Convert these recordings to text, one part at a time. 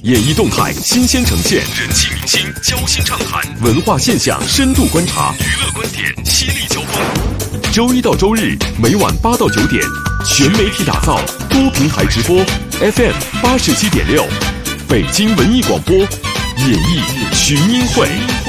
演艺动态新鲜呈现，人气明星交心畅谈，文化现象深度观察，娱乐观点犀利交锋。周一到周日每晚8到9点，全媒体打造，多平台直播 ，FM 87.6，北京文艺广播，演艺群英会。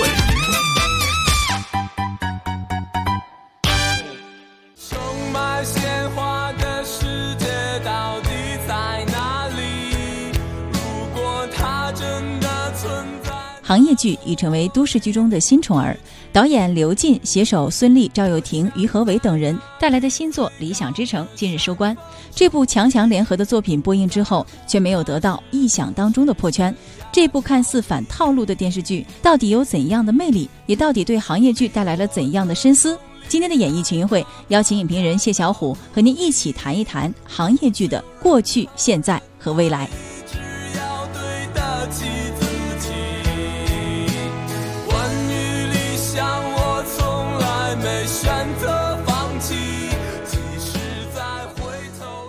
行业剧已成为都市剧中的新宠儿，导演刘进携手孙俪、赵又廷、于和伟等人带来的新作《理想之城》近日收官。这部强强联合的作品播映之后，却没有得到意想当中的破圈。这部看似反套路的电视剧到底有怎样的魅力，也到底对行业剧带来了怎样的深思？今天的演艺群英会邀请影评人谢小虎和您一起谈一谈行业剧的过去、现在和未来。 没选择放弃，即使再回头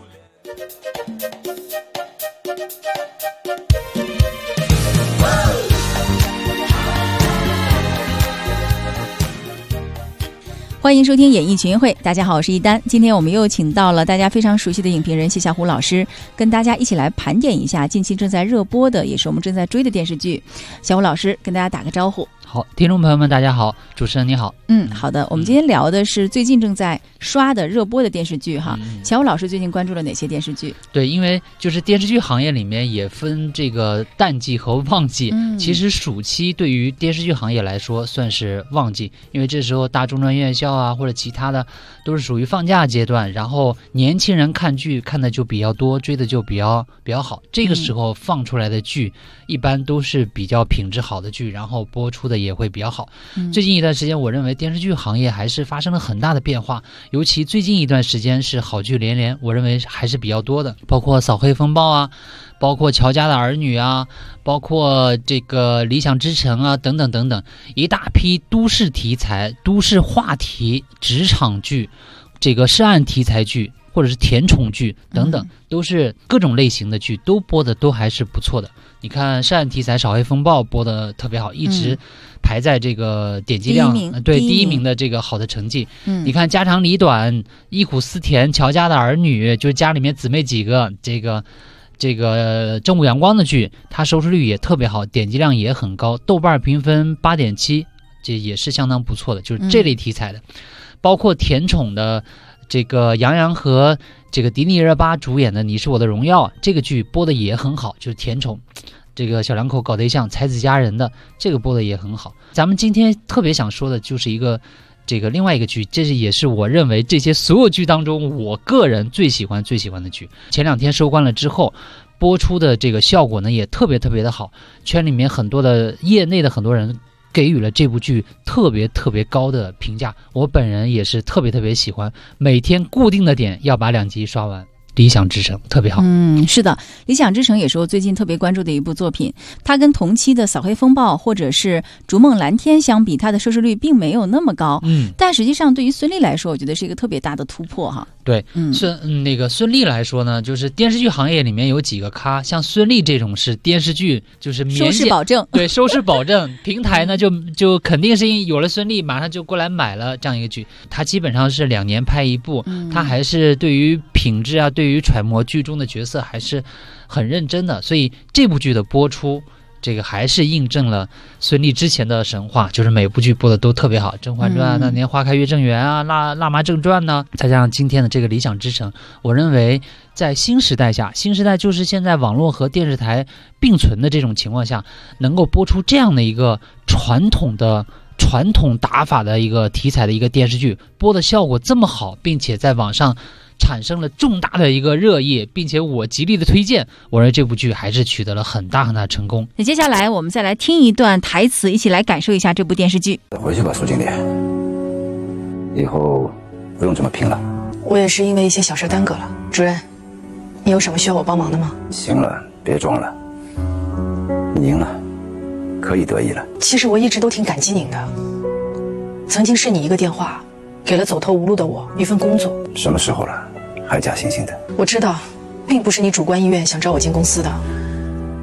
欢迎收听演艺群英会，大家好，我是一丹。今天我们又请到了大家非常熟悉的影评人谢小虎老师，跟大家一起来盘点一下近期正在热播的，也是我们正在追的电视剧。小虎老师跟大家打个招呼。 好，听众朋友们大家好，主持人你好。 好的，我们今天聊的是最近正在刷的热播的电视剧哈。小虎老师最近关注了哪些电视剧？ 对，因为就是电视剧行业里面也分这个淡季和旺季，其实暑期对于电视剧行业来说算是旺季，因为这时候大中专院校啊或者其他的都是属于放假阶段，然后年轻人看剧看的就比较多，追的就比较好，这个时候放出来的剧一般都是比较品质好的剧，然后播出的也会比较好。最近一段时间我认为电视剧行业还是发生了很大的变化，尤其最近一段时间是好剧连连，我认为还是比较多的，包括扫黑风暴啊，包括乔家的儿女啊，包括这个理想之城啊，等等等等，一大批都市题材、都市话题、职场剧，这个涉案题材剧或者是甜宠剧等等，都是各种类型的剧都播的都还是不错的。你看涉案题材扫黑风暴播的特别好，一直排在这个点击量第一名的这个好的成绩。你看家长里短、忆苦思甜、乔家的儿女，就是家里面姊妹几个，这个正午阳光的剧，它收视率也特别好，点击量也很高，豆瓣评分8.7，这也是相当不错的，就是这类题材的。包括甜宠的这个杨洋和这个迪丽热巴主演的《你是我的荣耀》，这个剧播的也很好，就是甜宠，这个小两口搞对象、才子佳人的这个播的也很好。咱们今天特别想说的就是一个这个另外一个剧，这也是我认为这些所有剧当中我个人最喜欢的剧。前2天收官了之后，播出的这个效果呢也特别的好，圈里面很多的业内的很多人给予了这部剧特别高的评价，我本人也是特别喜欢，每天固定的点要把2集刷完。理想之城特别好。 是的，理想之城也是我最近特别关注的一部作品。它跟同期的扫黑风暴或者是逐梦蓝天相比，它的收视率并没有那么高。但实际上对于孙俪来说，我觉得是一个特别大的突破哈。 对，孙俪来说呢，就是电视剧行业里面有几个咖，像孙俪这种是电视剧就是收视保证， 对，收视保证，平台呢就肯定是有了孙俪马上就过来买了这样一个剧，它基本上是2年拍一部，它还是对于品质啊，对于揣摩剧中的角色还是很认真的，所以这部剧的播出，这个还是印证了孙俪之前的神话，就是每部剧播的都特别好，《甄嬛传》那年花开月正圆啊，辣妈正传呢，再加上今天的这个理想之城，我认为在新时代下，新时代就是现在网络和电视台并存的这种情况下，能够播出这样的一个传统打法的一个题材的一个电视剧，播的效果这么好，并且在网上产生了重大的一个热议，并且我极力的推荐，我认为这部剧还是取得了很大的成功。 那接下来我们再来听一段台词，一起来感受一下这部电视剧。 回去吧，苏经理，以后不用这么拼了。 我也是因为一些小事耽搁了。主任，你有什么需要我帮忙的吗？ 行了，别装了，你赢了，可以得意了。 其实我一直都挺感激您的，曾经是你一个电话，给了走投无路的我一份工作。 什么时候了，还假惺惺的？ 我知道，并不是你主观意愿想招我进公司的，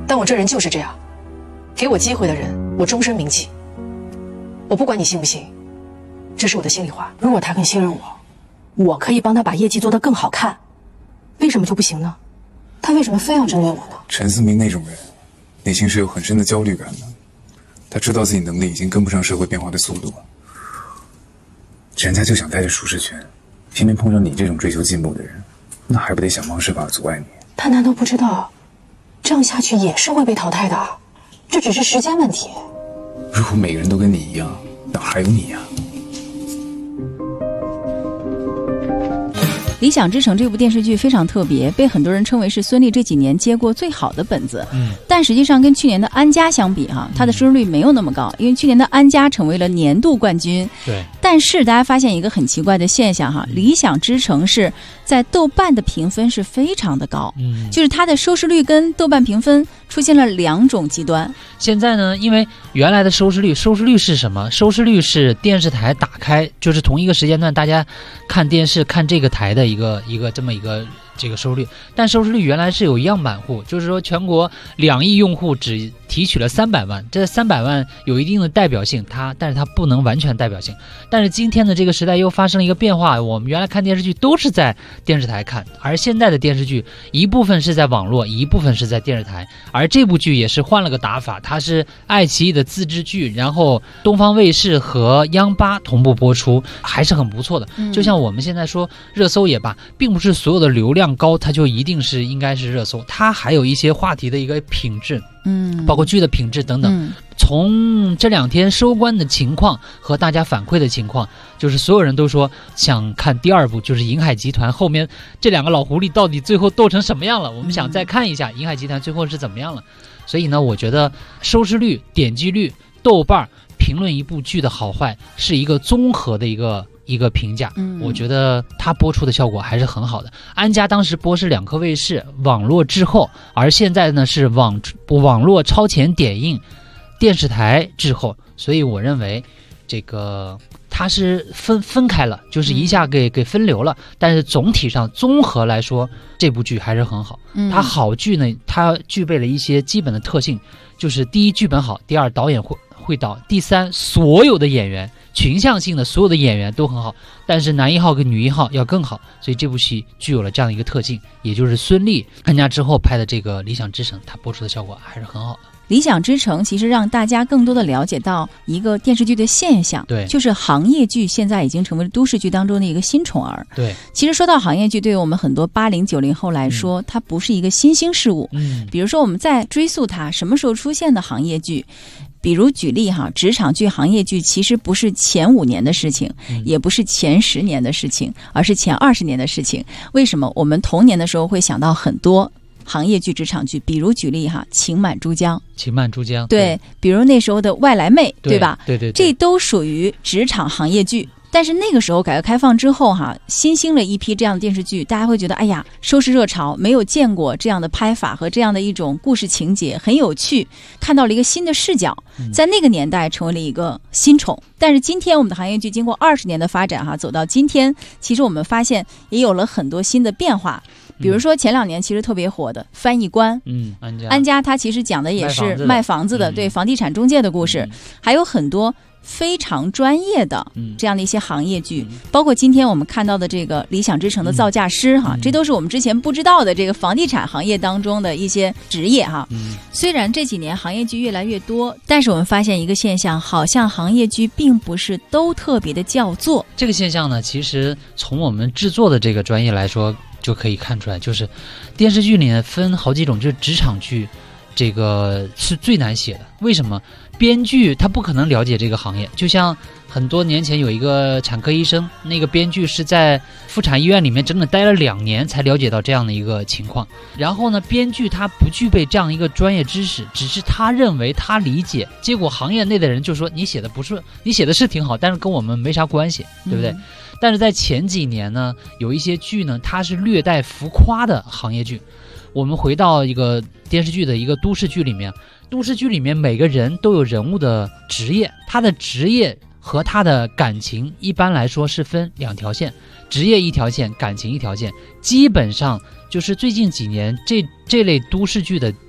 但我这人就是这样，给我机会的人，我终身铭记。我不管你信不信，这是我的心里话。如果他肯信任我，我可以帮他把业绩做得更好看，为什么就不行呢？他为什么非要针对我呢？ 陈思明那种人，内心是有很深的焦虑感的。他知道自己能力已经跟不上社会变化的速度了，人家就想待着舒适圈，偏偏碰上你这种追求进步的人，那还不得想方设法阻碍你？ 他难道不知道，这样下去也是会被淘汰的？这只是时间问题。 如果每个人都跟你一样，哪还有你呀？ 《理想之城》这部电视剧非常特别，被很多人称为是孙俪这几年接过最好的本子。但实际上跟去年的《安家》相比它的收视率没有那么高，因为去年的《安家》成为了年度冠军。 对。 但是大家发现一个很奇怪的现象《理想之城》是在豆瓣的评分是非常的高，就是它的收视率跟豆瓣评分出现了两种极端。 现在呢，因为原来的收视率是什么？收视率是电视台打开，就是同一个时间段大家看电视看这个台的一个这么一个这个收视率。但收视率原来是有样板户，就是说全国2亿用户只提取了300万，这300万有一定的代表性，但是它不能完全代表性。但是今天的这个时代又发生了一个变化，我们原来看电视剧都是在电视台看，而现在的电视剧一部分是在网络，一部分是在电视台。而这部剧也是换了个打法，它是爱奇艺的自制剧，然后东方卫视和央八同步播出，还是很不错的。就像我们现在说热搜也罢，并不是所有的流量高它就一定是应该是热搜，它还有一些话题的一个品质，包括剧的品质等等。从这2天收官的情况和大家反馈的情况，就是所有人都说想看第2部，就是银海集团后面这2个老狐狸到底最后斗成什么样了，我们想再看一下银海集团最后是怎么样了。所以呢，我觉得收视率、点击率、豆瓣评论一部剧的好坏是一个综合的一个评价。我觉得它播出的效果还是很好的。安家当时播是2颗卫视网络滞后，而现在呢是网络超前点映，电视台滞后，所以我认为这个它是分开了，就是一下给分流了。但是总体上综合来说，这部剧还是很好。它好剧呢，它具备了一些基本的特性，就是第一剧本好，第2导演会导，第3所有的演员群像性的所有的演员都很好，但是男1号跟女1号要更好，所以这部戏具有了这样一个特性，也就是孙俪参加之后拍的这个《理想之城》，它播出的效果还是很好的。 理想之城其实让大家更多的了解到一个电视剧的现象， 对， 就是行业剧现在已经成为都市剧当中的一个新宠儿。 对， 其实说到行业剧，对于我们很多80、90后来说，它不是一个新兴事物。比如说我们再追溯它什么时候出现的行业剧，比如举例职场剧、行业剧其实不是前5年的事情，也不是前10年的事情，而是前20年的事情。为什么？我们童年的时候会想到很多行业剧、职场剧，比如举例情满珠江，对，比如那时候的外来妹，对吧？ 对， 这都属于职场行业剧。但是那个时候改革开放之后新兴了一批这样的电视剧，大家会觉得哎呀，收视热潮，没有见过这样的拍法和这样的一种故事情节，很有趣，看到了一个新的视角，在那个年代成为了一个新宠。但是今天我们的行业剧经过20年的发展走到今天，其实我们发现也有了很多新的变化。比如说前2年其实特别火的翻译官，安家它其实讲的也是卖房子的，对，房地产中介的故事，还有很多非常专业的这样的一些行业剧，包括今天我们看到的这个理想之城的造价师这都是我们之前不知道的这个房地产行业当中的一些职业虽然这几年行业剧越来越多，但是我们发现一个现象，好像行业剧并不是都特别的叫座。 这个现象呢，其实从我们制作的这个专业来说就可以看出来，就是电视剧里面分好几种，就是职场剧这个是最难写的。为什么？编剧他不可能了解这个行业，就像很多年前有一个产科医生，那个编剧是在妇产医院里面整整待了2年才了解到这样的一个情况。然后呢，编剧他不具备这样一个专业知识，只是他认为他理解，结果行业内的人就说你写的是挺好，但是跟我们没啥关系，对不对？但是在前几年呢，有一些剧呢，它是略带浮夸的行业剧。我们回到一个电视剧的一个都市剧里面，都市剧里面每个人都有人物的职业，他的职业和他的感情一般来说是分2条线，职业1条线，感情1条线。基本上就是最近几年这类都市剧的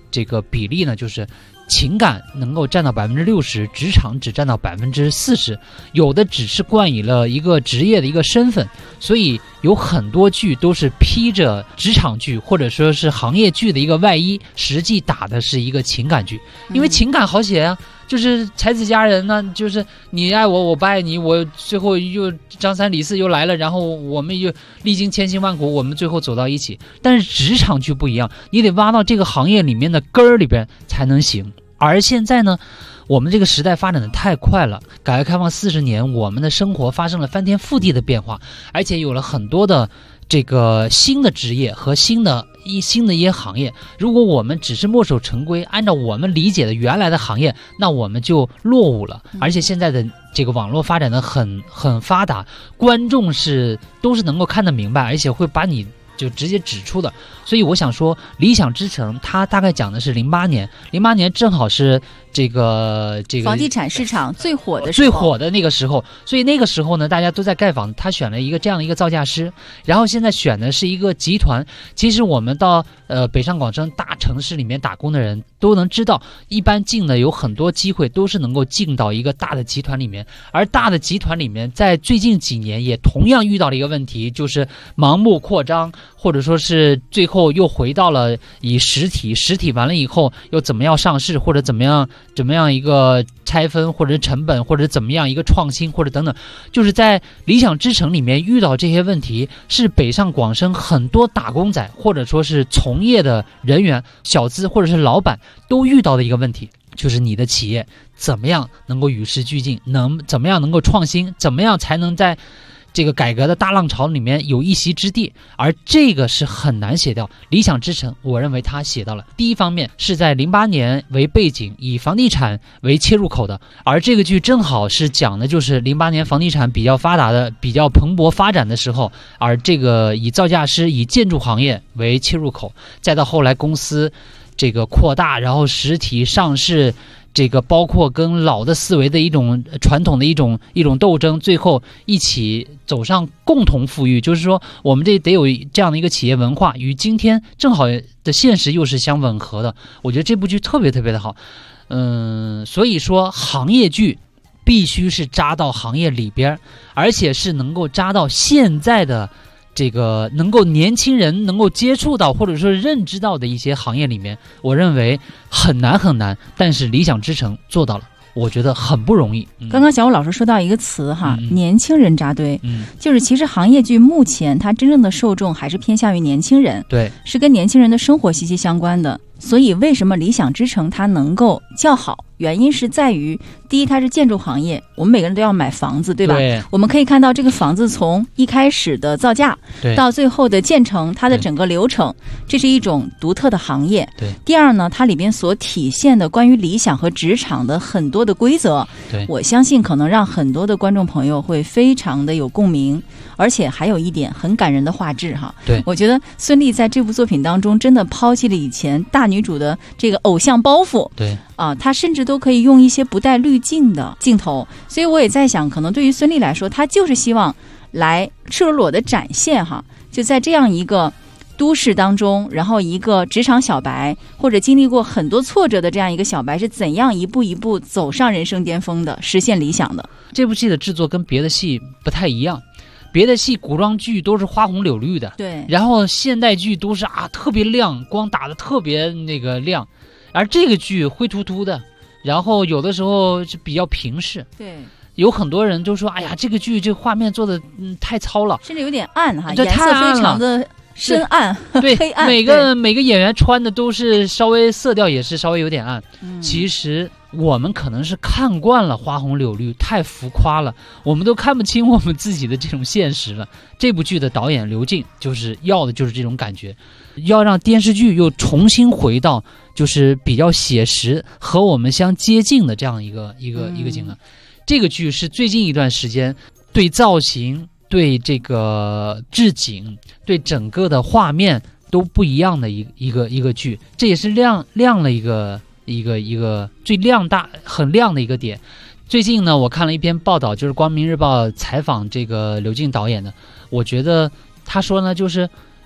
这个比例呢，就是情感能够占到60%，职场只占到40%，有的只是冠以了一个职业的一个身份，所以有很多剧都是披着职场剧或者说是行业剧的一个外衣，实际打的是一个情感剧，因为情感好写啊。就是才子佳人呢，就是你爱我，我不爱你，我最后又张三李四又来了，然后我们又历经千辛万苦，我们最后走到一起。但是职场剧不一样，你得挖到这个行业里面的根儿里边才能行。而现在呢，我们这个时代发展的太快了，改革开放40年，我们的生活发生了翻天覆地的变化，而且有了很多的这个新的职业和新的一些行业。如果我们只是墨守成规，按照我们理解的原来的行业，那我们就落伍了。而且现在的这个网络发展的很发达，观众都是能够看得明白，而且会把你就直接指出的。所以我想说，理想之城它大概讲的是08年正好是这个房地产市场最火的那个时候，所以那个时候呢，大家都在盖房，他选了一个这样的一个造价师，然后现在选的是一个集团。其实我们到北上广深大城市里面打工的人都能知道，一般进的有很多机会都是能够进到一个大的集团里面，而大的集团里面在最近几年也同样遇到了一个问题，就是盲目扩张，或者说是最后又回到了以实体完了以后又怎么样上市，或者怎么样一个拆分，或者成本，或者怎么样一个创新，或者等等，就是在理想之城里面遇到这些问题，是北上广深很多打工仔或者说是从业的人员、小资或者是老板都遇到的一个问题，就是你的企业怎么样能够与时俱进，怎么样能够创新，怎么样才能在这个改革的大浪潮里面有一席之地，而这个是很难写掉。理想之城我认为他写到了。第一方面是在08年为背景，以房地产为切入口的，而这个剧正好是讲的就是08年房地产比较发达的、比较蓬勃发展的时候，而这个以造价师、以建筑行业为切入口，再到后来公司这个扩大，然后实体上市，这个包括跟老的思维的一种传统的一种斗争，最后一起走上共同富裕。就是说我们这得有这样的一个企业文化，与今天正好的现实又是相吻合的。我觉得这部剧特别特别的好。所以说行业剧必须是扎到行业里边，而且是能够扎到现在的这个能够年轻人能够接触到或者说认知到的一些行业里面，我认为很难，但是理想之城做到了，我觉得很不容易。 刚刚小武老师说到一个词哈，年轻人扎堆，就是其实行业剧目前它真正的受众还是偏向于年轻人， 对， 是跟年轻人的生活息息相关的。所以为什么理想之城它能够较好，原因是在于第一，它是建筑行业，我们每个人都要买房子，对吧？ 对， 我们可以看到这个房子从一开始的造价到最后的建成，它的整个流程，这是一种独特的行业。 对。 第二呢，它里边所体现的关于理想和职场的很多的规则， 对， 我相信可能让很多的观众朋友会非常的有共鸣，而且还有一点很感人的画质哈。 对， 我觉得孙俪在这部作品当中真的抛弃了以前大女主的这个偶像包袱。 对。 她甚至都可以用一些不带滤镜的镜头，所以我也在想，可能对于孙俪来说，她就是希望来赤裸裸的展现哈，就在这样一个都市当中，然后一个职场小白或者经历过很多挫折的这样一个小白是怎样一步一步走上人生巅峰的，实现理想的。 这部戏的制作跟别的戏不太一样，别的戏古装剧都是花红柳绿的， 对， 然后现代剧都是特别亮，光打的特别亮，而这个剧灰突突的，然后有的时候是比较平视。 对， 有很多人就说，哎呀，这个剧这画面做的太糙了， 甚至有点暗哈， 这颜色非常的深暗， 对， 黑暗。 每个演员穿的都是稍微色调也是稍微有点暗。其实我们可能是看惯了花红柳绿，太浮夸了，我们都看不清我们自己的这种现实了。这部剧的导演刘静就是要的就是这种感觉，要让电视剧又重新回到就是比较写实和我们相接近的这样一个景啊。这个剧是最近一段时间对造型、对这个置景、对整个的画面都不一样的一个剧，这也是亮了一个最很亮的一个点。最近呢，我看了一篇报道，就是光明日报采访这个刘静导演的，我觉得他说呢，就是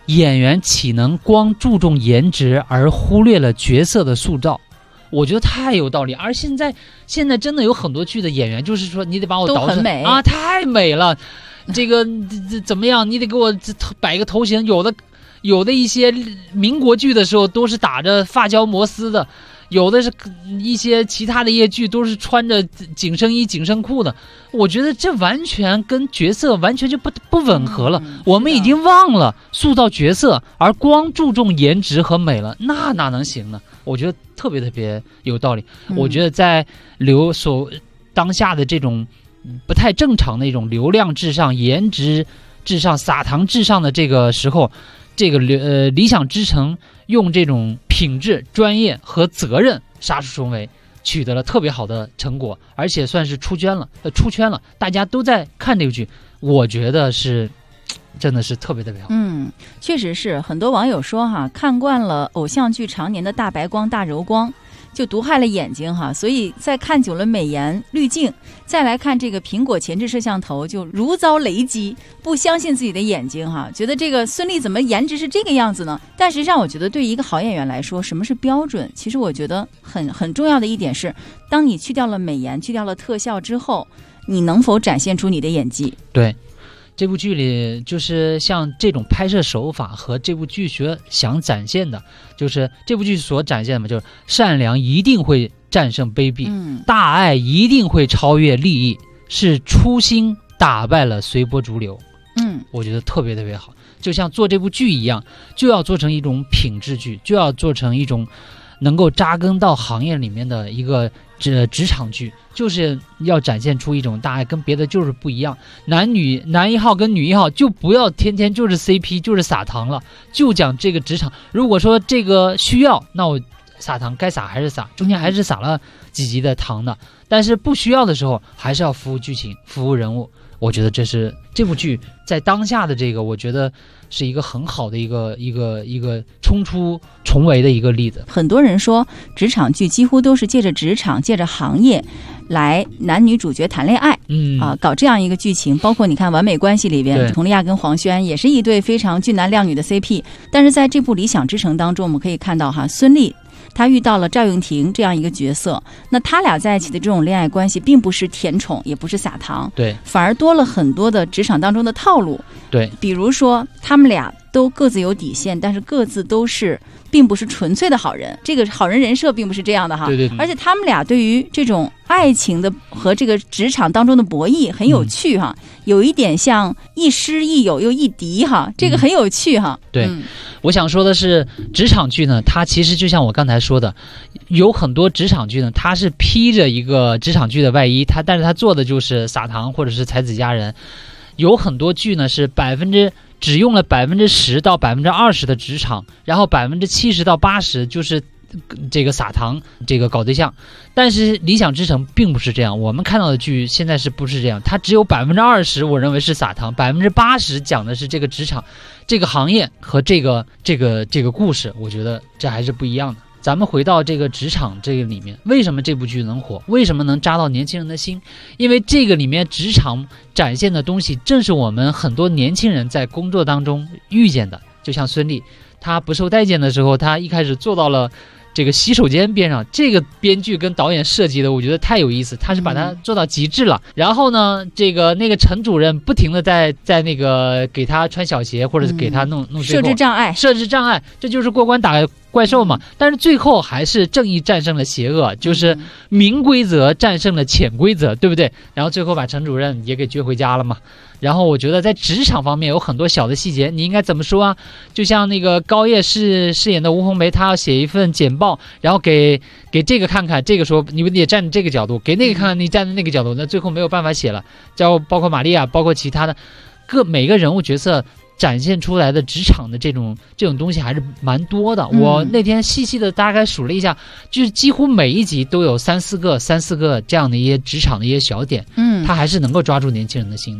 演员岂能光注重颜值而忽略了角色的塑造？我觉得太有道理。而现在真的有很多剧的演员，就是说你得把我捯饬啊，太美了，这个怎么样？你得给我摆个头型。有的一些民国剧的时候都是打着发胶摩丝的，有的是一些其他的一些剧都是穿着紧身衣紧身裤的。我觉得这完全跟角色完全就不吻合了。我们已经忘了塑造角色，而光注重颜值和美了，那哪能行呢？我觉得特别有道理。我觉得在当下的这种不太正常的一种流量至上、颜值至上、撒糖至上的这个时候，这个理想之城用这种品质、专业和责任杀出重围，取得了特别好的成果，而且算是出圈了，大家都在看这个剧，我觉得是真的是特别好。 确实是很多网友说哈，看惯了偶像剧常年的大白光、大柔光，就毒害了眼睛哈，所以再看久了美颜滤镜，再来看这个苹果前置摄像头，就如遭雷击，不相信自己的眼睛哈，觉得这个孙俪怎么颜值是这个样子呢？但实际上我觉得对于一个好演员来说，什么是标准？其实我觉得很重要的一点是，当你去掉了美颜，去掉了特效之后，你能否展现出你的演技？ 对。这部剧里就是像这种拍摄手法和这部剧想展现的，就是这部剧所展现的就是善良一定会战胜卑鄙，大爱一定会超越利益，是初心打败了随波逐流。我觉得特别好，就像做这部剧一样，就要做成一种品质剧，就要做成一种能够扎根到行业里面的一个职场剧，就是要展现出一种大爱，跟别的就是不一样。男一号跟女一号就不要天天就是 CP 就是撒糖了，就讲这个职场。如果说这个需要，那我撒糖该撒还是撒，中间还是撒了几集的糖的，但是不需要的时候还是要服务剧情、服务人物。我觉得这是这部剧在当下的这个，我觉得是一个很好的一个冲出重围的一个例子。 很多人说职场剧几乎都是借着职场、借着行业来男女主角谈恋爱，搞这样一个剧情。包括你看《完美关系》里边，佟丽娅跟黄轩也是一对非常俊男靓女的 CP。但是在这部《理想之城》当中，我们可以看到哈，孙俪她遇到了赵又廷这样一个角色，那他俩在一起的这种恋爱关系，并不是甜宠，也不是撒糖， 对， 反而多了很多的职场当中的套路。 对， 比如说他们俩都各自有底线，但是各自都是并不是纯粹的好人，这个好人人设并不是这样的哈。 对。 而且他们俩对于这种爱情的和这个职场当中的博弈很有趣哈，有一点像亦师亦友又亦敌哈，这个很有趣哈。 对。我想说的是，职场剧呢，它其实就像我刚才说的，有很多职场剧呢，它是披着一个职场剧的外衣，但是它做的就是撒糖或者是才子佳人。有很多剧呢是只用了10%到20%的职场，然后70%到80%就是这个撒糖，这个搞对象。但是理想之城并不是这样，我们看到的剧现在是不是这样？它只有20%我认为是撒糖，80%讲的是这个职场、这个行业和这个故事。我觉得这还是不一样的。咱们回到这个职场这个里面，为什么这部剧能火？为什么能扎到年轻人的心？因为这个里面职场展现的东西，正是我们很多年轻人在工作当中遇见的。就像孙俪，她不受待见的时候，她一开始做到了这个洗手间边上，这个编剧跟导演设计的，我觉得太有意思，他是把它做到极致了。然后呢，那个陈主任不停的在那个给他穿小鞋，或者是给他弄设置障碍， 这就是过关打怪兽嘛。但是最后还是正义战胜了邪恶，就是明规则战胜了潜规则，对不对？然后最后把陈主任也给撅回家了嘛。然后我觉得在职场方面有很多小的细节，你应该怎么说啊？就像那个高叶饰演的吴红梅，她要写一份简报，然后给这个看看，这个说你们也站这个角度，给那个看看你站在那个角度，那最后没有办法写了。包括玛利亚，包括其他的每个人物角色展现出来的职场的这种东西还是蛮多的。我那天细细的大概数了一下，就是几乎每一集都有三四个这样的一些职场的一些小点，他还是能够抓住年轻人的心的。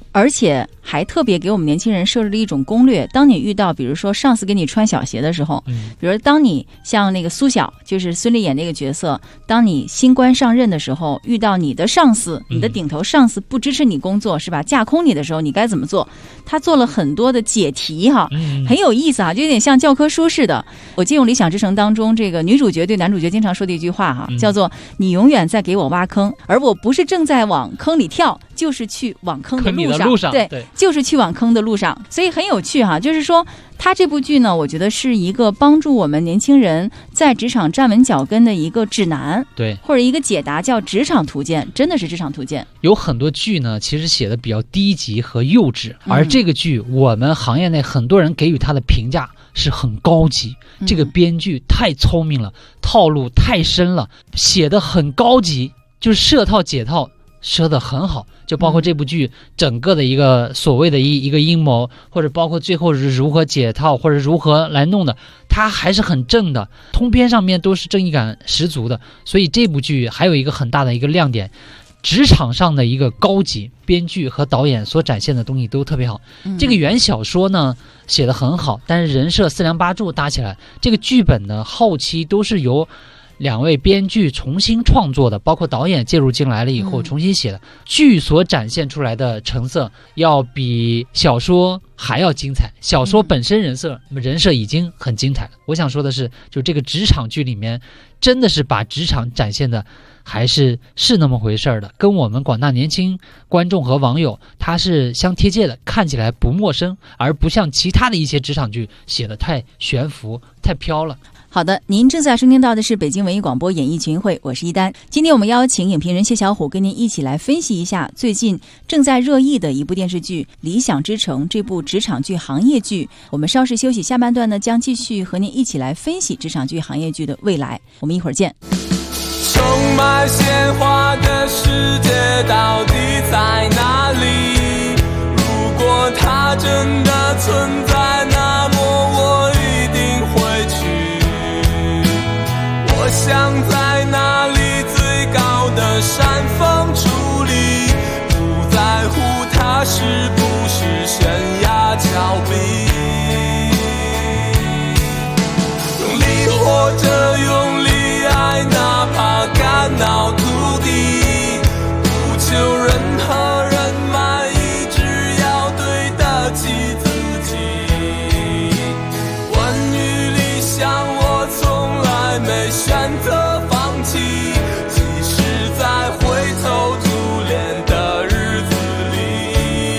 而且还特别给我们年轻人设置了一种攻略，当你遇到比如说上司给你穿小鞋的时候，比如当你像那个苏晓，就是孙俪演那个角色，当你新官上任的时候，遇到你的上司，你的顶头上司不支持你工作是吧，架空你的时候，你该怎么做？他做了很多的解题哈，很有意思哈，就有点像教科书似的。我借用《理想之城》当中这个女主角对男主角经常说的一句话哈，叫做你永远在给我挖坑，而我不是正在往坑里跳，就是去往坑的路上，对，就是去往坑的路上，所以很有趣哈。就是说，他这部剧呢，我觉得是一个帮助我们年轻人在职场站稳脚跟的一个指南， 对， 或者一个解答，叫职场图鉴，真的是职场图鉴。 有很多剧呢，其实写的比较低级和幼稚，而这个剧，我们行业内很多人给予它的评价是很高级。这个编剧太聪明了，套路太深了，写的很高级，就是设套解套设得很好，就包括这部剧整个的一个所谓的一个阴谋，或者包括最后是如何解套或者如何来弄的，它还是很正的，通篇上面都是正义感十足的。所以这部剧还有一个很大的一个亮点，职场上的一个高级，编剧和导演所展现的东西都特别好。这个原小说呢写得很好，但是人设四梁八柱搭起来，这个剧本呢后期都是由2位编剧重新创作的，包括导演介入进来了以后重新写的。剧所展现出来的成色要比小说还要精彩，小说本身人设已经很精彩了。我想说的是，就这个职场剧里面真的是把职场展现的还是那么回事的，跟我们广大年轻观众和网友他是相贴切的，看起来不陌生，而不像其他的一些职场剧写的太悬浮太飘了。 好的，您正在收听到的是北京文艺广播演艺群会，我是一丹。今天我们邀请影评人谢小虎跟您一起来分析一下最近正在热议的一部电视剧《理想之城》，这部职场剧行业剧。我们稍事休息，下半段呢将继续和您一起来分析职场剧行业剧的未来。我们一会儿见。 充满鲜花的世界到底在哪里？如果它真的存在，那么我一定会去。我想在那里最高的山峰矗立，不在乎它是不是悬崖峭壁，用力活着，用力爱，哪怕肝脑涂地，不求任何人满意，只要对得起自己。关于理想，我从来没选择放弃，即使在灰头土脸的日子里。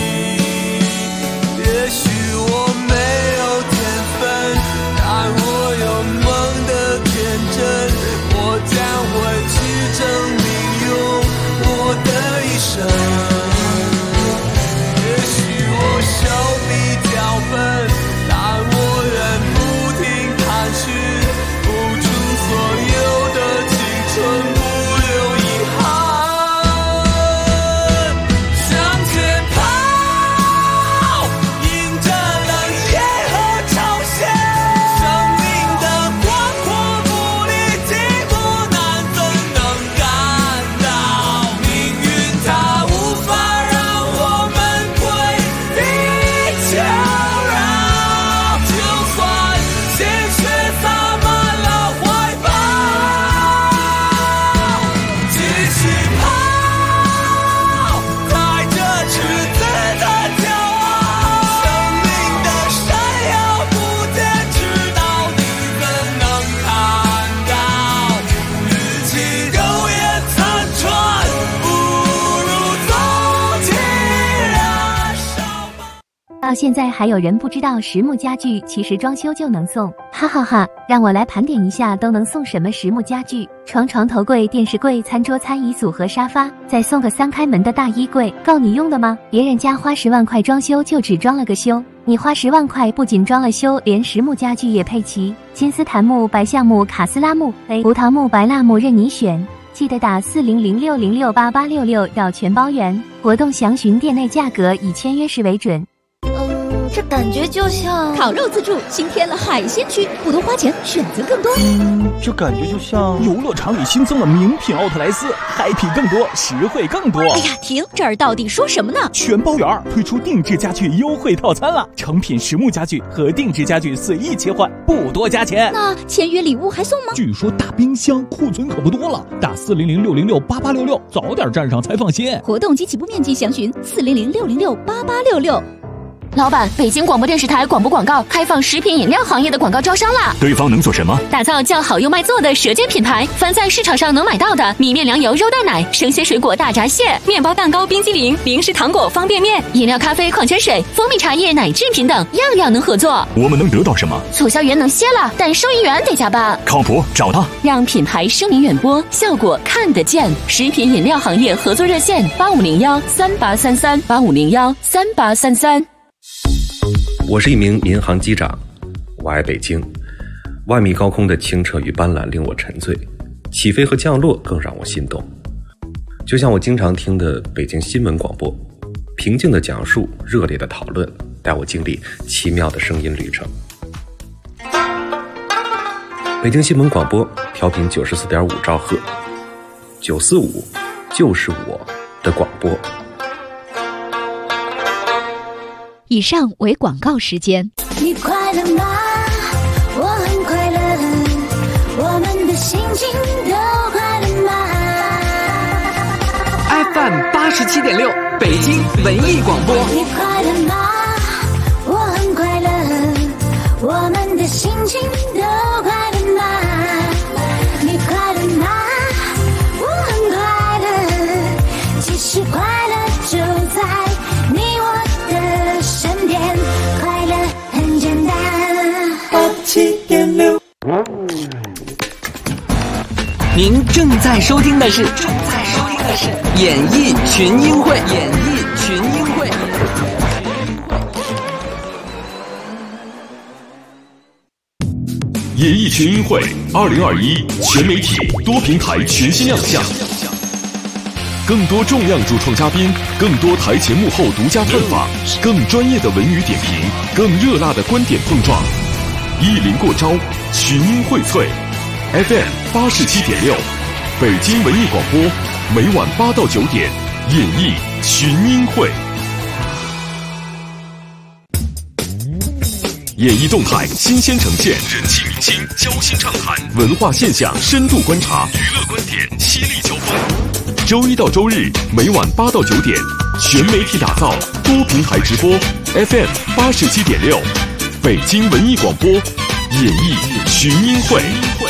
也许我没有天分，但我有梦的天真，我将会去证明，用我的一生。也许我手比较笨，但我愿不停探寻，付出所有的青春，不留遗憾。向前跑，迎着冷夜和潮汐，生命的广阔不离寂寞难，怎能感到命运它无法让我们归地求饶？就算鲜血洒满了怀抱，继续跑，在这赤子的骄傲。生命的闪耀不坚持到底，怎能看到与其苟延残喘，不如纵情燃烧吧。 到现在还有人不知道实木家具其实装修就能送，哈哈哈！让我来盘点一下都能送什么实木家具：床、头柜、电视柜、餐桌、餐椅组合、沙发，再送个3开门的大衣柜，够你用的吗？别人家花10万块装修就只装了个修，你花10万块不仅装了修，连实木家具也配齐，金丝檀木、白橡木、卡斯拉木、胡桃木、白蜡木任你选。记得打4006068866绕全包圆，活动详询店内价格，以签约时为准。 这这感觉就像烤肉自助新添了海鲜区，不多花钱，选择更多。 这感觉就像游乐场里新增了名品奥特莱斯，嗨皮更多，实惠更多。 哎呀，停！这儿到底说什么呢？ 全包圆推出定制家具优惠套餐了，成品实木家具和定制家具随意切换，不多加钱。 那签约礼物还送吗？ 据说大冰箱库存可不多了，打400-606-8866，早点站上才放心。 活动及起步面积详询400-606-8866。 老板，北京广播电视台广播广告开放食品饮料行业的广告招商啦！ 对方能做什么？ 打造叫好又卖座的舌尖品牌，凡在市场上能买到的米面粮油肉蛋奶、生鲜水果大闸蟹、面包蛋糕、冰激凌、零食糖果、方便面、饮料、咖啡、矿泉水、蜂蜜茶叶、奶制品等，样样能合作。 我们能得到什么？ 促销员能歇了，但收银员得加班。 靠谱，找他， 让品牌声名远播，效果看得见。食品饮料行业合作热线8501-3833，8501-3833。 我是一名民航机长，我爱北京。万米高空的清澈与斑斓令我沉醉，起飞和降落更让我心动。就像我经常听的北京新闻广播，平静的讲述，热烈的讨论，带我经历奇妙的声音旅程。北京新闻广播调频94.5兆赫，945就是我的广播。 以上为广告时间。 你快乐吗？我很快乐，我们的心情都快乐吗 ？FM 87.6，北京文艺广播。 你快乐吗？我很快乐，我们的心情都快乐吗？你快乐吗？我很快乐，其实快乐就在你我的身边，快乐很简单。87.6， 您正在收听的是演艺群英会。 演艺群英会2021全媒体多平台全新亮相，更多重量主创嘉宾，更多台前幕后独家探访，更专业的文娱点评，更热辣的观点碰撞。一临过招，群英荟萃。FM 87.6，北京文艺广播，每晚8到9点，演艺群英会。演艺动态新鲜呈现，人气明星交心畅谈，文化现象深度观察，娱乐观点犀利交锋。周一到周日每晚8到9点，全媒体打造，多平台直播。FM 87.6，北京文艺广播，演艺群英会。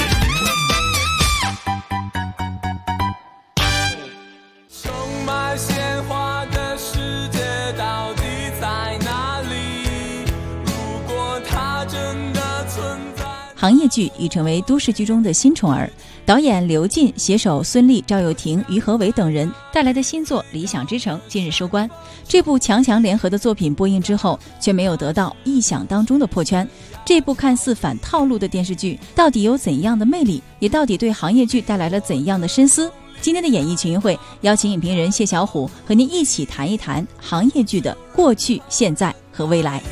行业剧已成为都市剧中的新宠儿，导演刘进携手孙俪、赵又廷、于和伟等人带来的新作《理想之城》近日收官。这部强强联合的作品播映之后，却没有得到意想当中的破圈。这部看似反套路的电视剧，到底有怎样的魅力？也到底对行业剧带来了怎样的深思？今天的演艺群英会邀请影评人谢小虎和您一起谈一谈行业剧的过去、现在和未来。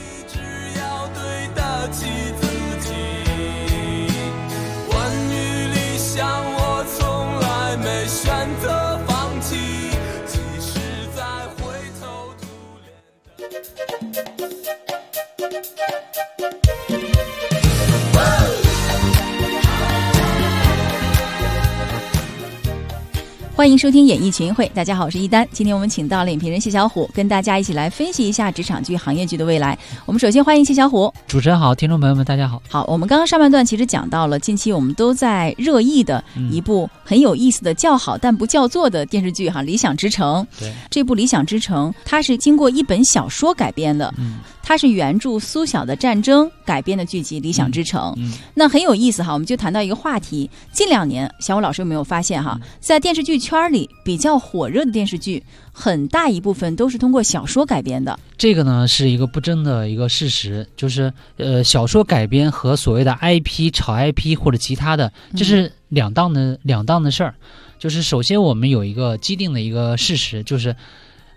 欢迎收听演艺群英会，大家好，我是一丹。今天我们请到了影评人谢小虎，跟大家一起来分析一下职场剧、行业剧的未来。我们首先欢迎谢小虎。 主持人好，听众朋友们大家好。 好，我们刚刚上半段其实讲到了近期我们都在热议的一部很有意思的叫好但不叫座的电视剧《理想之城》。 对， 这部《理想之城》它是经过一本小说改编的，它是原著苏小的战争改编的剧集《理想之城》。那很有意思哈，我们就谈到一个话题，近2年小虎老师有没有发现哈，在电视剧圈里比较火热的电视剧很大一部分都是通过小说改编的。 这个呢是一个不争的一个事实，就是小说改编和所谓的 IP 炒 IP 或者其他的，这是两档的事儿。就是首先我们有一个既定的一个事实，就是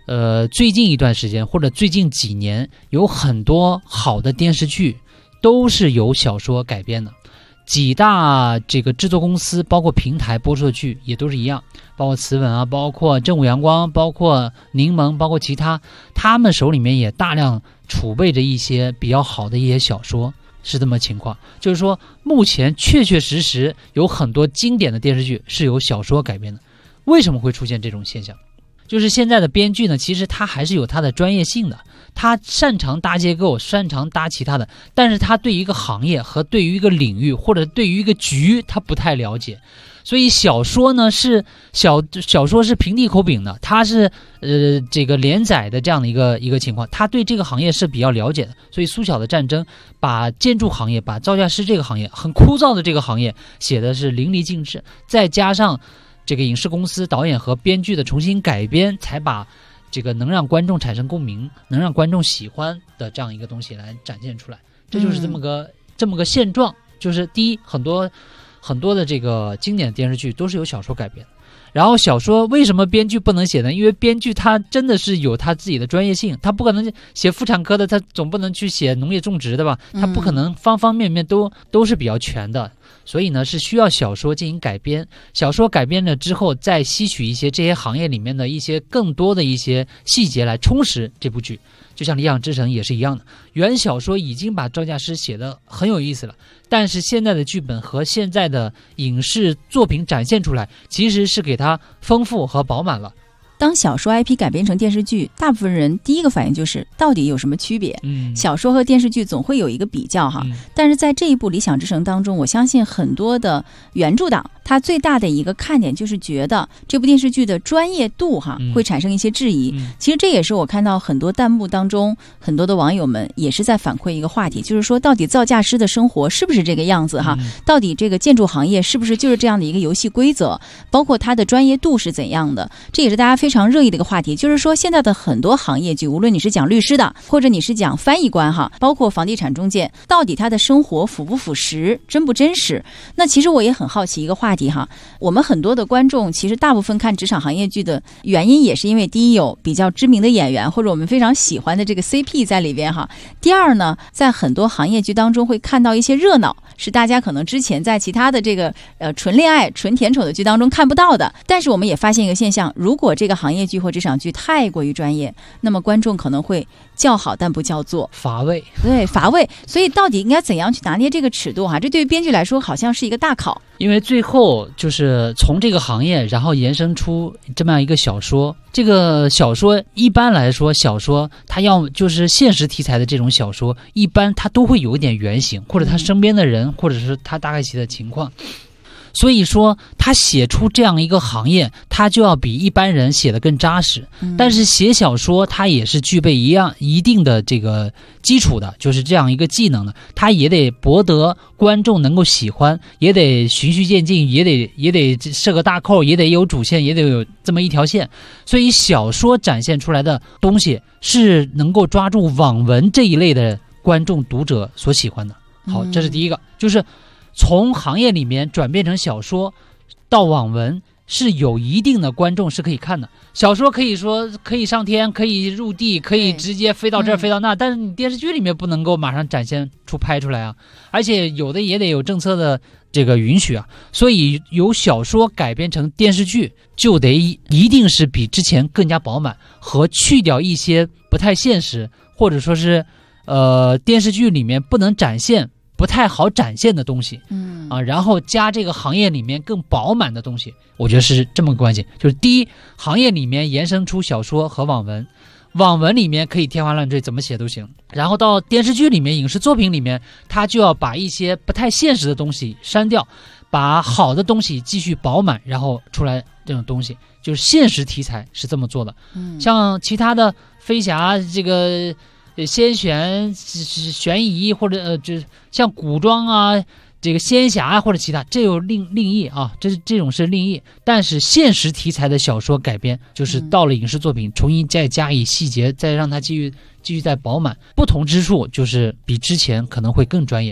最近一段时间或者最近几年，有很多好的电视剧都是由小说改编的。几大这个制作公司包括平台播出的剧也都是一样，包括慈吻啊，包括正午阳光，包括柠檬，包括其他，他们手里面也大量储备着一些比较好的一些小说，是这么情况。就是说目前确确实实有很多经典的电视剧是由小说改编的。为什么会出现这种现象？就是现在的编剧呢，其实他还是有他的专业性的，他擅长搭结构，擅长搭其他的，但是他对于一个行业和对于一个领域或者对于一个局他不太了解。所以小说呢是小说是平地口饼的，它是这个连载的这样的一个情况，他对这个行业是比较了解的。所以苏小的战争把建筑行业，把造价师这个行业很枯燥的这个行业写的是淋漓尽致，再加上这个影视公司导演和编剧的重新改编，才把这个能让观众产生共鸣，能让观众喜欢的这样一个东西来展现出来。这就是这么个现状。就是第一，很多的这个经典的电视剧都是由小说改编的。然后小说为什么编剧不能写呢？因为编剧他真的是有他自己的专业性，他不可能写妇产科的，他总不能去写农业种植的吧？他不可能方方面面都是比较全的。所以呢，是需要小说进行改编，小说改编了之后，再吸取一些这些行业里面的一些更多的一些细节来充实这部剧。就像《理想之城》也是一样的，原小说已经把赵家师写得很有意思了，但是现在的剧本和现在的影视作品展现出来，其实是给它丰富和饱满了。 当小说 IP 改编成电视剧，大部分人第一个反应就是到底有什么区别？小说和电视剧总会有一个比较哈。但是在这一部《理想之城》当中，我相信很多的原著党，他最大的一个看点就是觉得这部电视剧的专业度哈会产生一些质疑。其实这也是我看到很多弹幕当中很多的网友们也是在反馈一个话题，就是说到底造价师的生活是不是这个样子哈？到底这个建筑行业是不是就是这样的一个游戏规则？包括它的专业度是怎样的？这也是大家非常热议的一个话题。就是说现在的很多行业剧，无论你是讲律师的，或者你是讲翻译官哈，包括房地产中介，到底他的生活符不符实，真不真实？那其实我也很好奇一个话题哈，我们很多的观众其实大部分看职场行业剧的原因也是因为第一有比较知名的演员或者我们非常喜欢的这个 CP 在里边哈，第二呢，在很多行业剧当中会看到一些热闹，是大家可能之前在其他的这个纯恋爱纯甜宠的剧当中看不到的。但是我们也发现一个现象，如果这个行业剧或职场剧太过于专业，那么观众可能会叫好但不叫座， 乏味。 对，乏味。所以到底应该怎样去拿捏这个尺度哈？这对于编剧来说好像是一个大考。 因为最后就是从这个行业然后延伸出这么样一个小说，这个小说一般来说，小说它要就是现实题材的这种小说，一般它都会有一点原型，或者他身边的人，或者是他大概其的情况。所以说他写出这样一个行业，他就要比一般人写得更扎实。但是写小说他也是具备一定的这个基础的，就是这样一个技能的，他也得博得观众能够喜欢，也得循序渐进，也得设个大扣，也得有主线，也得有这么一条线。所以小说展现出来的东西是能够抓住网文这一类的观众读者所喜欢的。好，这是第一个，就是从行业里面转变成小说到网文是有一定的观众是可以看的。小说可以说可以上天，可以入地，可以直接飞到这儿飞到那，但是你电视剧里面不能够马上展现出拍出来啊，而且有的也得有政策的这个允许啊。所以由小说改编成电视剧就得一定是比之前更加饱满，和去掉一些不太现实或者说是电视剧里面不能展现不太好展现的东西，然后加这个行业里面更饱满的东西，我觉得是这么个关系。就是第一，行业里面延伸出小说和网文，网文里面可以天花乱坠，怎么写都行。然后到电视剧里面，影视作品里面，它就要把一些不太现实的东西删掉，把好的东西继续饱满，然后出来这种东西，就是现实题材是这么做的。像其他的飞侠这个先悬疑或者就像古装啊，这个仙侠或者其他，这有另义啊，这种是另义。但是现实题材的小说改编，就是到了影视作品重新再加以细节，再让它继续再饱满。不同之处就是比之前可能会更专业。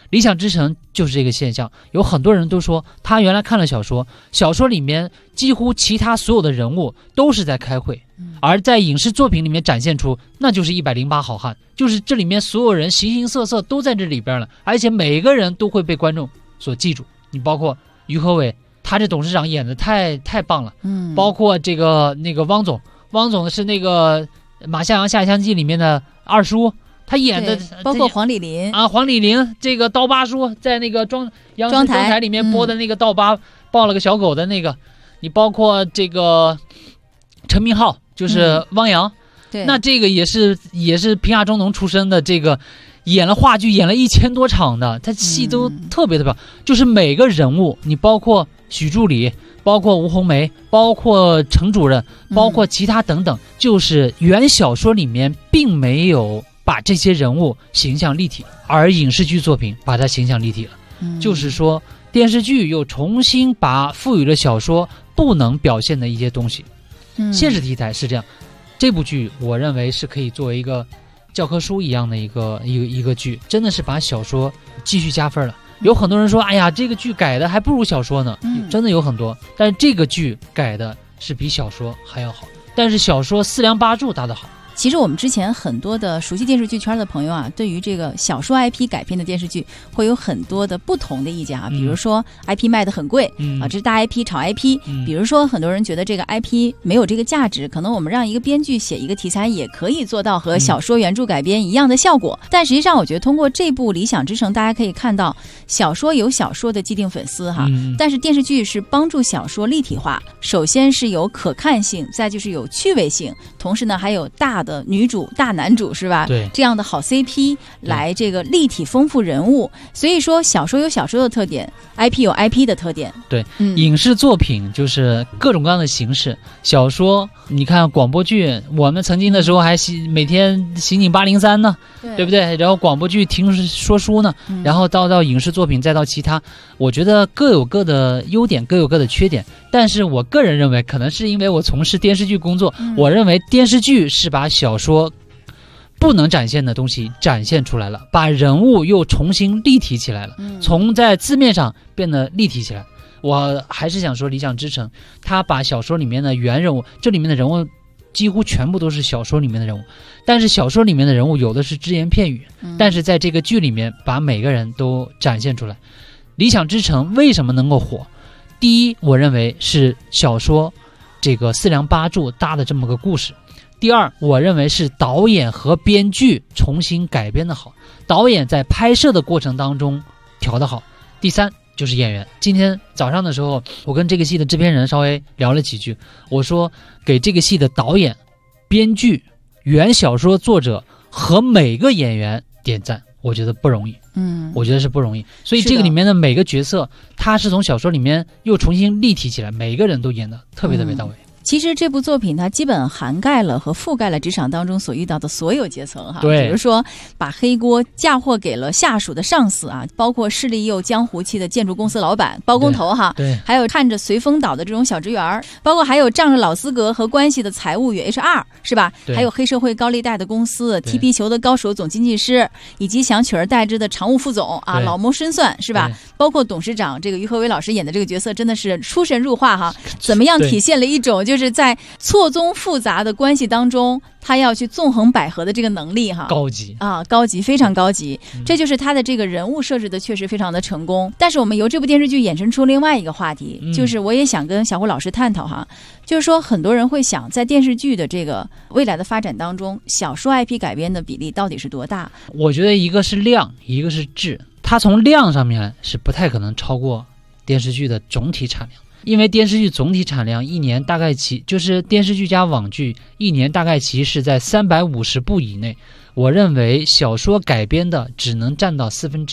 理想之城就是这个现象，有很多人都说他原来看了小说，小说里面几乎其他所有的人物都是在开会，而在影视作品里面展现出那就是108好汉，就是这里面所有人形形色色都在这里边了，而且每个人都会被观众所记住。你包括于和伟，他这董事长演的太棒了，包括这个那个汪总是那个马向阳下乡记里面的二叔，他演的包括黄礼霖啊，黄礼霖这个刀疤叔在那个央视庄台里面播的那个刀疤抱了个小狗的那个，你包括这个陈明昊就是汪洋， 对， 那这个也是平亚中农出身的，这个演了话剧演了1000多场的，他戏都特别的棒，就是每个人物，你包括许助理，包括吴红梅，包括程主任，包括其他等等，就是原小说里面并没有把这些人物形象立体，而影视剧作品把它形象立体了，就是说电视剧又重新赋予了小说不能表现的一些东西。现实题材是这样，这部剧我认为是可以作为一个教科书一样的一个剧，真的是把小说继续加分了。有很多人说，哎呀，这个剧改的还不如小说呢，真的有很多，但是这个剧改的是比小说还要好，但是小说4梁8柱搭得好。 其实我们之前很多的熟悉电视剧圈的朋友啊，对于这个小说 IP 改编的电视剧会有很多的不同的意见啊，比如说 IP 卖得很贵啊，这是大 IP 炒 IP，比如说很多人觉得这个 IP 没有这个价值，可能我们让一个编剧写一个题材也可以做到和小说原著改编一样的效果。但实际上我觉得通过这部《理想之城》，大家可以看到小说有小说的既定粉丝哈，但是电视剧是帮助小说立体化，首先是有可看性，再就是有趣味性，同时呢还有大的女主大男主是吧？ 对， 这样的好 CP 来这个立体丰富人物。所以说小说有小说的特点， IP 有 IP 的特点。 对，影视作品就是各种各样的形式。小说你看广播剧，我们曾经的时候还每天刑警803呢，对不对？然后广播剧听说书呢，然后到影视作品，再到其他，我觉得各有各的优点，各有各的缺点。但是我个人认为，可能是因为我从事电视剧工作，我认为电视剧是把小说不能展现的东西展现出来了，把人物又重新立体起来了，从在字面上变得立体起来。我还是想说《理想之城》，他把小说里面的原人物，这里面的人物几乎全部都是小说里面的人物，但是小说里面的人物有的是只言片语，但是在这个剧里面把每个人都展现出来。《理想之城》为什么能够火？第一，我认为是小说这个4梁8柱搭的这么个故事。第二，我认为是导演和编剧重新改编的好，导演在拍摄的过程当中调得好。第三就是演员。今天早上的时候，我跟这个戏的制片人稍微聊了几句，我说给这个戏的导演、编剧、原小说作者和每个演员点赞，我觉得不容易。我觉得是不容易。所以这个里面的每个角色，他是从小说里面又重新立体起来，每个人都演得特别特别到位。 其实这部作品它基本涵盖了和覆盖了职场当中所遇到的所有阶层哈， 对， 比如说把黑锅嫁祸给了下属的上司啊，包括势力又江湖气的建筑公司老板包工头哈， 对， 还有看着随风倒的这种小职员，包括还有仗着老资格和关系的财务与 HR 是吧？还有黑社会高利贷的公司，踢皮球的高手总经济师，以及想取而代之的常务副总啊，老谋深算是吧？包括董事长这个于和伟老师演的这个角色真的是出神入化哈，怎么样体现了一种就是在错综复杂的关系当中，他要去纵横捭阖的这个能力哈， 高级啊，高级，非常高级。这就是他的这个人物设置的确实非常的成功。但是我们由这部电视剧衍生出另外一个话题，就是我也想跟小胡老师探讨哈，就是说很多人会想，在电视剧的这个未来的发展当中，小说 IP 改编的比例到底是多大？ 我觉得一个是量，一个是质。它从量上面是不太可能超过电视剧的总体产量。因为电视剧总体产量一年大概就是电视剧加网剧一年大概其是在350部以内，我认为小说改编的只能占到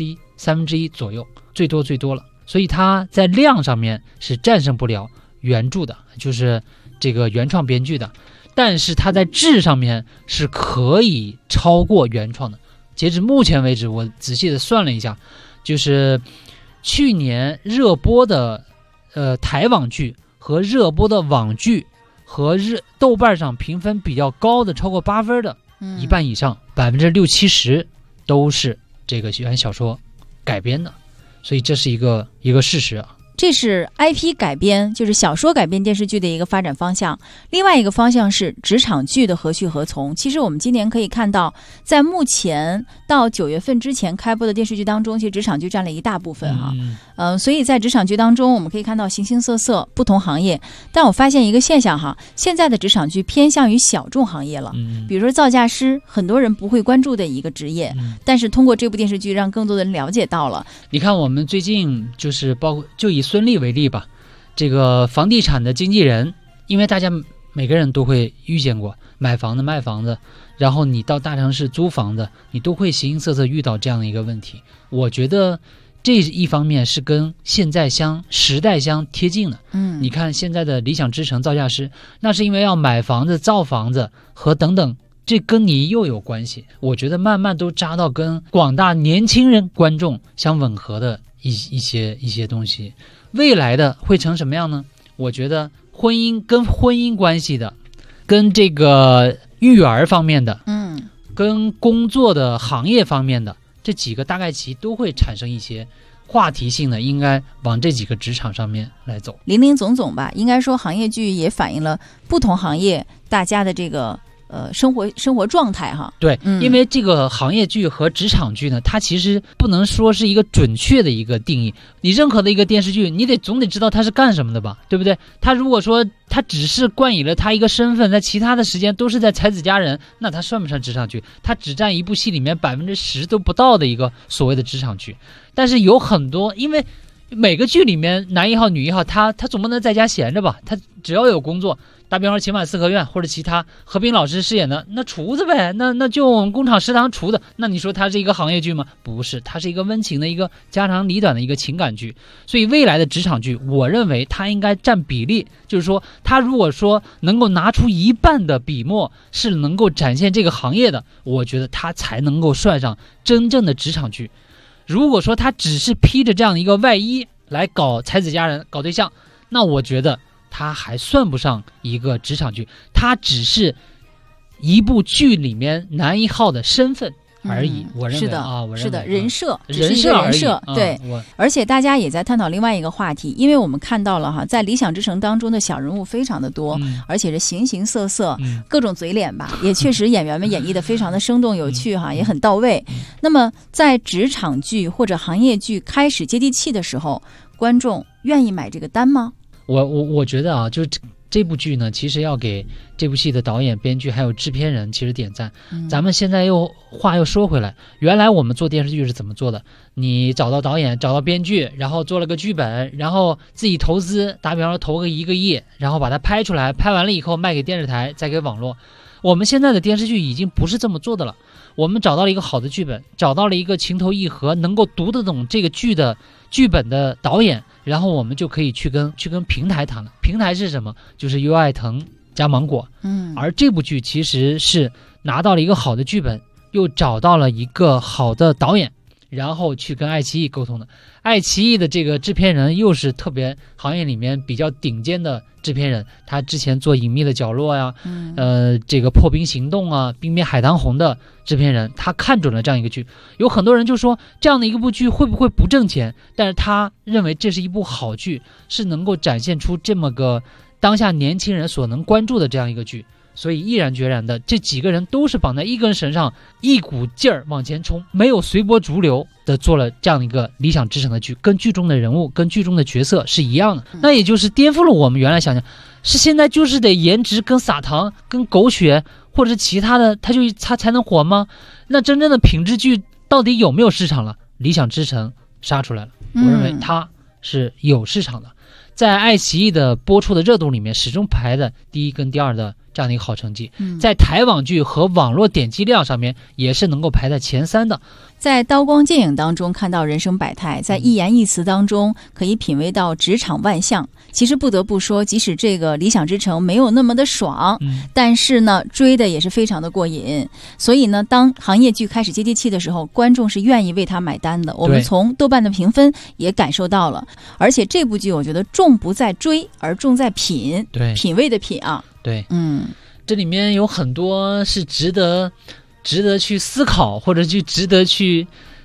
1/4左右，最多了。所以它在量上面是战胜不了原著的，就是这个原创编剧的，但是它在质上面是可以超过原创的。截至目前为止，我仔细的算了一下，就是去年热播的台网剧和热播的网剧和豆瓣上评分比较高的超过8分的，一半以上，60%-70%都是这个原小说改编的，所以这是一个事实啊。 这是 IP 改编，就是小说改编电视剧的一个发展方向。另外一个方向是职场剧的何去何从。其实我们今年可以看到，在目前到9月份之前开播的电视剧当中，其实职场剧占了一大部分哈。所以在职场剧当中，我们可以看到形形色色不同行业。但我发现一个现象哈，现在的职场剧偏向于小众行业了，比如说造价师，很多人不会关注的一个职业，但是通过这部电视剧，让更多的人了解到了。 你看，我们最近就是包括就以孙俪为例吧，这个房地产的经纪人，因为大家每个人都会遇见过买房子卖房子，然后你到大城市租房子，你都会形形色色遇到这样的一个问题。我觉得这一方面是跟现在时代相贴近的。你看现在的理想之城造价师，那是因为要买房子造房子和等等，这跟你又有关系。我觉得慢慢都扎到跟广大年轻人观众相吻合的一些东西。未来的会成什么样呢？我觉得婚姻关系的，跟这个育儿方面的，跟工作的行业方面的，这几个大概其都会产生一些话题性的，应该往这几个职场上面来走。 林林总总吧，应该说行业剧也反映了不同行业大家的这个生活状态哈。 对，因为这个行业剧和职场剧呢，它其实不能说是一个准确的一个定义。你任何的一个电视剧，你总得知道它是干什么的吧，对不对？它如果说它只是冠以了它一个身份，在其他的时间都是在才子佳人，那它算不上职场剧？它只占一部戏里面10%都不到的一个所谓的职场剧。但是有很多，因为每个剧里面男一号女一号，他总不能在家闲着吧？他只要有工作，打比方说情满四合院或者其他何冰老师饰演的那厨子呗，那就我们工厂食堂厨子，那你说它是一个行业剧吗？不是，它是一个温情的一个家长里短的一个情感剧。所以未来的职场剧，我认为它应该占比例，就是说它如果说能够拿出一半的笔墨是能够展现这个行业的，我觉得它才能够算上真正的职场剧。如果说他只是披着这样的一个外衣来搞才子佳人搞对象，那我觉得他还算不上一个职场剧，他只是一部剧里面男一号的身份而已。我认为是的，人设而已。 对，而且大家也在探讨另外一个话题，因为我们看到了哈，在理想之城当中的小人物非常的多，而且是形形色色，各种嘴脸吧，也确实演员们演绎的非常的生动有趣哈，也很到位。那么在职场剧或者行业剧开始接地气的时候，观众愿意买这个单吗？ 我觉得啊，就是这部剧呢，其实要给这部戏的导演、编剧还有制片人其实点赞。咱们现在话又说回来，原来我们做电视剧是怎么做的？你找到导演，找到编剧，然后做了个剧本，然后自己投资，打比方说投个1个亿，然后把它拍出来，拍完了以后卖给电视台，再给网络。我们现在的电视剧已经不是这么做的了。我们找到了一个好的剧本，找到了一个情投意合，能够读得懂这个剧本的导演，然后我们就可以去跟平台谈了。平台是什么？就是优爱腾加芒果。而这部剧其实是拿到了一个好的剧本，又找到了一个好的导演，然后去跟爱奇艺沟通的。爱奇艺的这个制片人又是特别行业里面比较顶尖的制片人，他之前做隐秘的角落呀，这个破冰行动啊，冰边海棠红的制片人，他看准了这样一个剧。有很多人就说这样的一部剧会不会不挣钱，但是他认为这是一部好剧，是能够展现出这么个当下年轻人所能关注的这样一个剧。所以毅然决然的，这几个人都是绑在一根绳上，一股劲儿往前冲，没有随波逐流的做了这样一个理想之城的剧，跟剧中的人物跟剧中的角色是一样的。那也就是颠覆了我们原来想象，是现在就是得颜值跟撒糖跟狗血或者是其他的，它才能火吗？那真正的品质剧到底有没有市场了？理想之城杀出来了，我认为它是有市场的，在爱奇艺的播出的热度里面始终排的第1跟第2的这样的一个好成绩，在台网剧和网络点击量上面也是能够排在前3的。 在刀光剑影当中看到人生百态，在一言一词当中可以品味到职场万象。其实不得不说，即使这个理想之城没有那么的爽，但是呢追的也是非常的过瘾。所以呢，当行业剧开始接地气的时候，观众是愿意为它买单的。我们从豆瓣的评分也感受到了，而且这部剧我觉得重不在追，而重在品，品味的品啊。 对，这里面有很多是值得去思考，或者值得去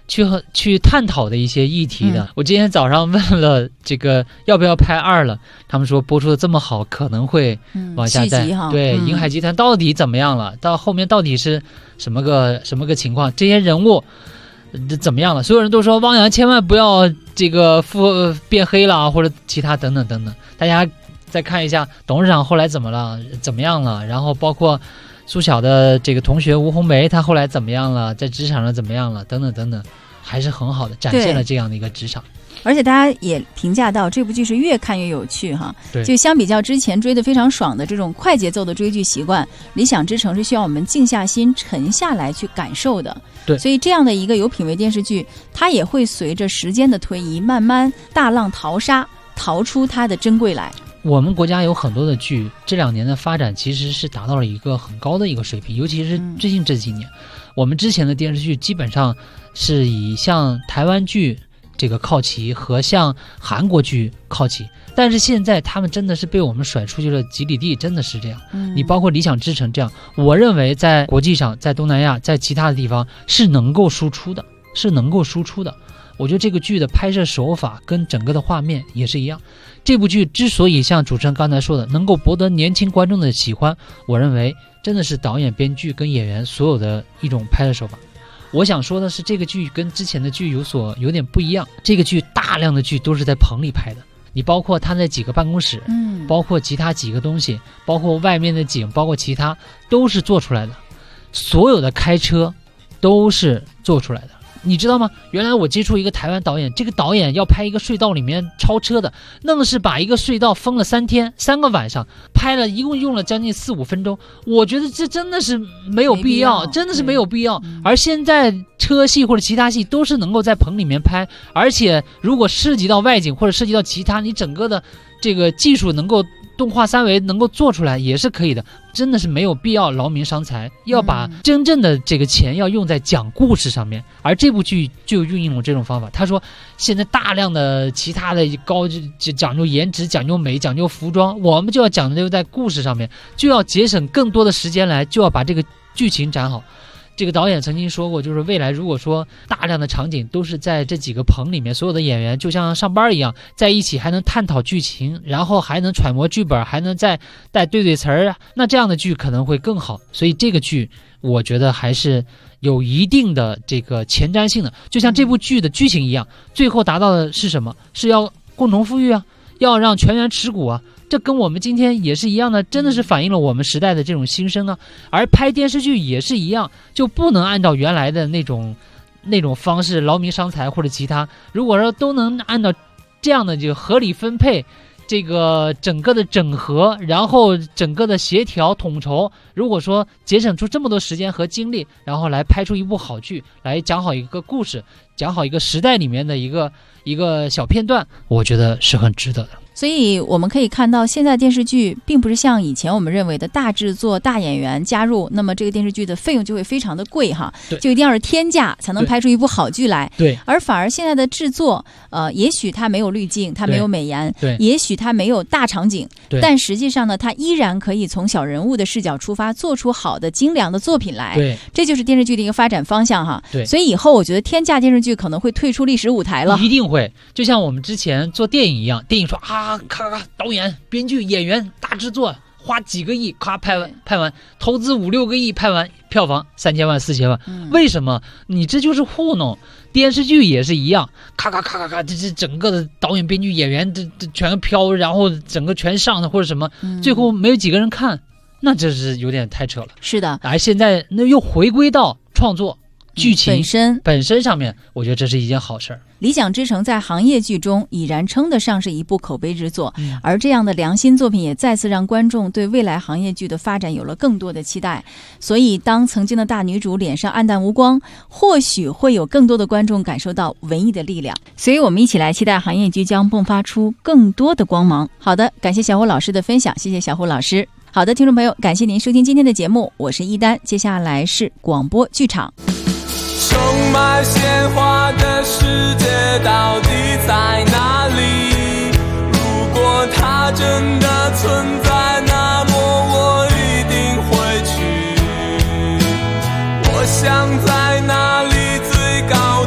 去探讨的一些议题的。我今天早上问了这个要不要拍2了，他们说播出的这么好，可能会往下再对银海集团到底怎么样了，到后面到底是什么个情况，这些人物怎么样了？所有人都说汪洋千万不要这个变黑了或者其他等等等等。大家再看一下董事长后来怎么样了，然后包括苏小的这个同学吴红梅，她后来怎么样了，在职场上怎么样了，等等等等，还是很好的展现了这样的一个职场。 而且大家也评价到这部剧是越看越有趣哈， 对， 就相比较之前追得非常爽的这种快节奏的追剧习惯，理想之城是需要我们静下心沉下来去感受的。 对， 所以这样的一个有品位电视剧，它也会随着时间的推移，慢慢大浪淘沙，淘出它的珍贵来。 我们国家有很多的剧，这2年的发展其实是达到了一个很高的一个水平，尤其是最近这几年，我们之前的电视剧基本上是以像台湾剧这个靠齐和像韩国剧靠齐，但是现在他们真的是被我们甩出去了几里地，真的是这样。你包括理想之城这样，我认为在国际上，在东南亚，在其他的地方是能够输出的，我觉得这个剧的拍摄手法跟整个的画面也是一样。这部剧之所以像主持人刚才说的能够博得年轻观众的喜欢，我认为真的是导演编剧跟演员所有的一种拍摄手法。我想说的是，这个剧跟之前的剧有点不一样。这个剧大量的剧都是在棚里拍的，你包括他那几个办公室，包括其他几个东西，包括外面的景，包括其他都是做出来的，所有的开车都是做出来的。你知道吗？原来我接触一个台湾导演，这个导演要拍一个隧道里面超车的，愣是把一个隧道封了3天3个晚上，拍了一共用了将近4-5分钟。我觉得这真的是没有必要，真的是没有必要。而现在车戏或者其他戏都是能够在棚里面拍，而且如果涉及到外景或者涉及到其他，你整个的这个技术能够动画3维能够做出来也是可以的，真的是没有必要劳民伤财，要把真正的这个钱要用在讲故事上面。而这部剧就运用了这种方法。他说现在大量的其他的讲究颜值，讲究美，讲究服装，我们就要讲究在故事上面，就要节省更多的时间来，就要把这个剧情展好。这个导演曾经说过，就是未来如果说大量的场景都是在这几个棚里面，所有的演员就像上班一样在一起，还能探讨剧情，然后还能揣摩剧本，还能再对词儿，那这样的剧可能会更好。所以这个剧我觉得还是有一定的这个前瞻性的，就像这部剧的剧情一样，最后达到的是什么？是要共同富裕啊，要让全员持股啊，这跟我们今天也是一样的，真的是反映了我们时代的这种兴生啊。而拍电视剧也是一样，就不能按照原来的那种方式劳民伤财或者其他，如果说都能按照这样的就合理分配，这个整个的整合，然后整个的协调统筹，如果说节省出这么多时间和精力，然后来拍出一部好剧，来讲好一个故事，讲好一个时代里面的一个小片段，我觉得是很值得的。 所以我们可以看到，现在电视剧并不是像以前我们认为的大制作、大演员加入，那么这个电视剧的费用就会非常的贵哈，就一定要是天价才能拍出一部好剧来。 对， 而反而现在的制作，也许它没有滤镜，它没有美颜， 对， 也许它没有大场景， 对， 但实际上呢，它依然可以从小人物的视角出发，做出好的精良的作品来。 对， 这就是电视剧的一个发展方向哈。 对， 所以以后我觉得天价电视剧可能会退出历史舞台了， 一定会，就像我们之前做电影一样，电影说啊，咔咔，导演、编剧、演员大制作，花几个亿，咔拍完，投资5-6个亿拍完，票房3000万、4000万，为什么？你这就是糊弄。电视剧也是一样，咔咔咔咔咔，这整个的导演、编剧、演员这全飘，然后整个全上的或者什么，最后没有几个人看，那这是有点太扯了。 是的， 而现在那又回归到创作。剧情本身上面，我觉得这是一件好事儿。 理想之城在行业剧中已然称得上是一部口碑之作，而这样的良心作品也再次让观众对未来行业剧的发展有了更多的期待。所以当曾经的大女主脸上黯淡无光，或许会有更多的观众感受到文艺的力量。所以我们一起来期待行业剧将迸发出更多的光芒。好的，感谢小虎老师的分享，谢谢小虎老师。好的，听众朋友，感谢您收听今天的节目，我是一丹，接下来是广播剧场。 充满鲜花的世界到底在哪里？如果它真的存在，那么我一定会去。我想在那里最高的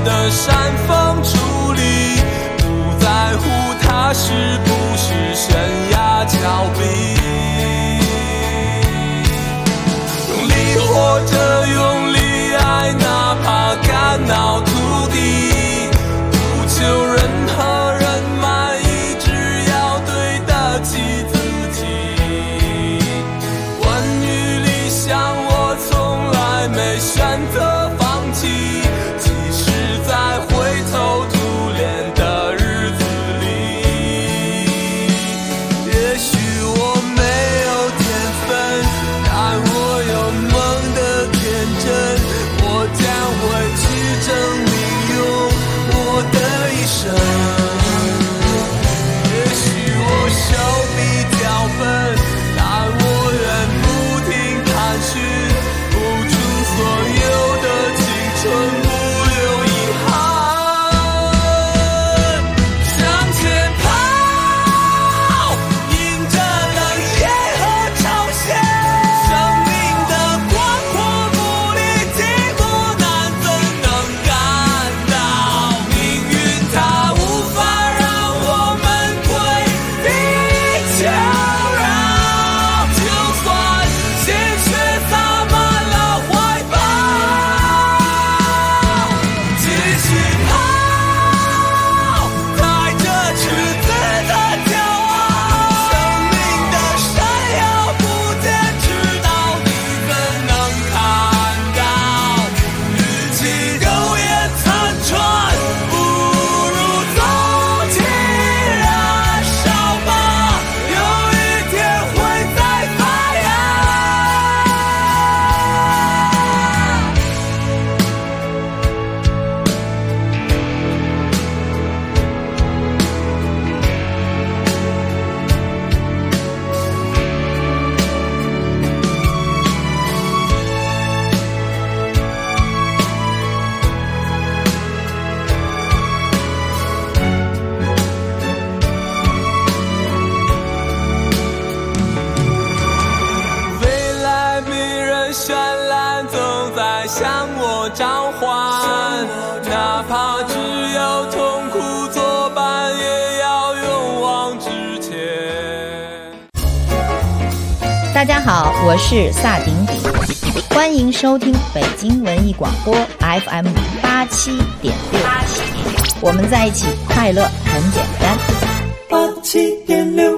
煽风处理，不在乎它是不是悬崖峭壁，用力或者用力爱，哪怕肝脑涂地，不求任何人满意，只要对得起自己。关于理想，我从来没选择放弃，即使在灰头土脸的日子里。也许我没有天分，但我有梦的天真，我将会去证明，用我的一生。也许我手比较笨，但我愿不停探寻，付出所有的青春，不留遗憾。向前跑，迎着冷夜和潮汐，生命的广阔不离寂寞难，怎能感到命运它无法让我们归地求饶？就算鲜血洒满了怀抱，继续跑，带着赤子的骄傲。生命的闪耀不坚持到底，怎能看到与其苟延残喘，不如纵情燃烧吧，有一天会再发芽。未来迷人绚烂，总在向我召唤，哪怕只有痛苦作伴，也要勇往直前。 大家好，我是萨顶顶，欢迎收听北京文艺广播 FM 87.6，我们在一起，快乐很简单。 87.6。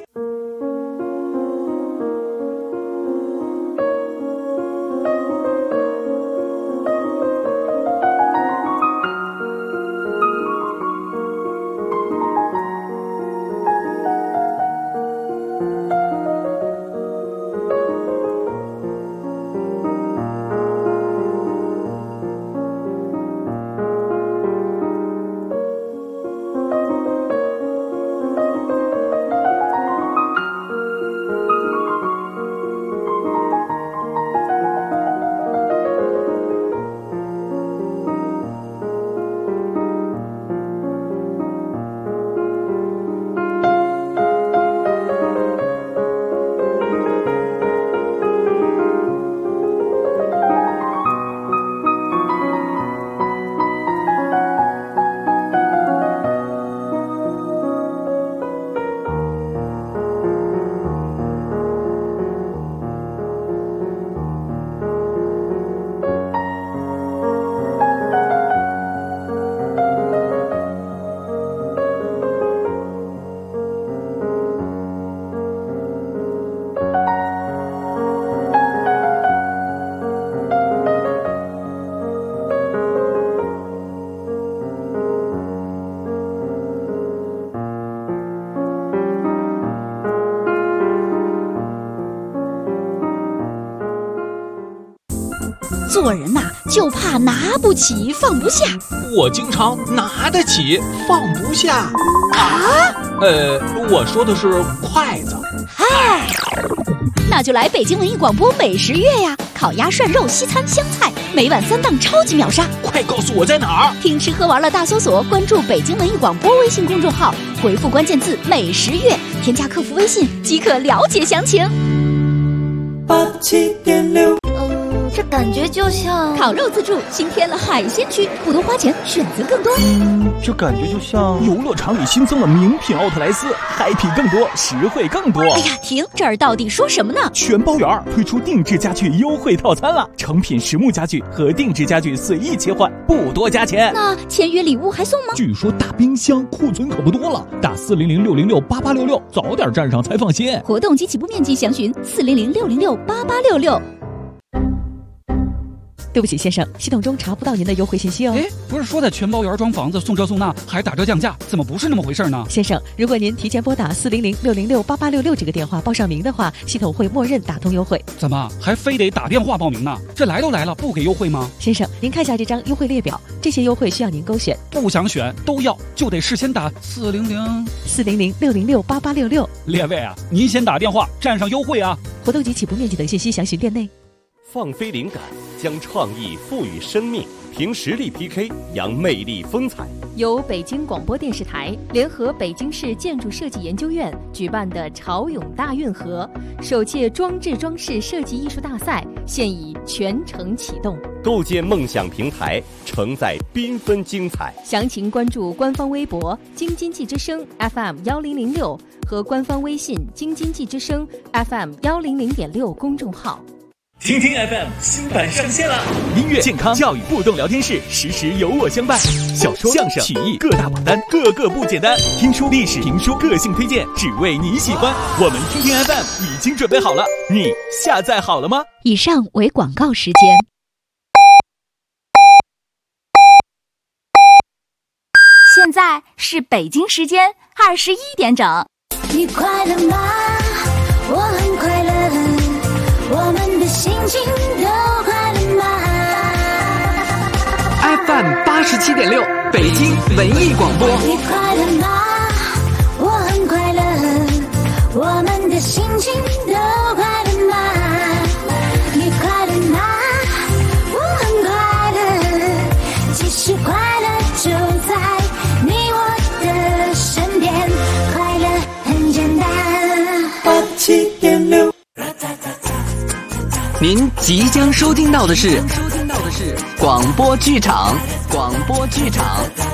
做人呐，就怕拿不起放不下。 我经常拿得起放不下啊。 我说的是筷子。 嗨，那就来北京文艺广播美食月呀！烤鸭、涮肉、西餐、湘菜，每晚3档超级秒杀。 快告诉我在哪儿！ 听吃喝玩乐大搜索，关注北京文艺广播微信公众号，回复关键字“美食月”，添加客服微信即可了解详情。 87.6。 这感觉就像烤肉自助新添了海鲜区，不多花钱，选择更多。 这感觉就像游乐场里新增了名品奥特莱斯，happy更多，实惠更多。 哎呀，停！这儿到底说什么呢？ 全包圆推出定制家具优惠套餐了，成品实木家具和定制家具随意切换，不多加钱。 那签约礼物还送吗？ 据说大冰箱库存可不多了，打400-606-8866，早点站上才放心。 活动及起步面积详询400-606-8866。 对不起，先生，系统中查不到您的优惠信息哦。 哎，不是说在全包圆装房子送这送那还打折降价，怎么不是那么回事呢？ 先生，如果您提前拨打400-606-8866这个电话报上名的话，系统会默认打通优惠。 怎么还非得打电话报名呢？这来都来了，不给优惠吗？ 先生，您看一下这张优惠列表，这些优惠需要您勾选。 不想选都要，就得事先打 400-606-8866。 列位啊，您先打电话占上优惠啊！ 活动及起步面积等信息详询店内。 放飞灵感，将创意赋予生命，凭实力 PK， 扬魅力风采。 由北京广播电视台联合北京市建筑设计研究院举办的潮涌大运河首届装置装饰设计艺术大赛现已全程启动， 构建梦想平台，承载缤纷精彩。 详情关注官方微博京津冀之声 FM1006 和官方微信京津冀之声 FM100.6 公众号。 听听 FM 新版上线了，音乐、健康、教育、互动聊天室，时时有我相伴。小说、相声、曲艺各大榜单，个个不简单。听书、历史、评书，个性推荐，只为你喜欢。我们听听 FM 已经准备好了，你下载好了吗？ 以上为广告时间。 现在是北京时间21点整。 你快乐吗？我很快乐。我们的心情都快乐吗 ？FM 87.6，北京文艺广播。 你快乐吗？我很快乐。我们的心情都快乐吗？你快乐吗？我很快乐。其实快乐就在你我的身边，快乐很简单。87.6。 您即将收听到的是广播剧场。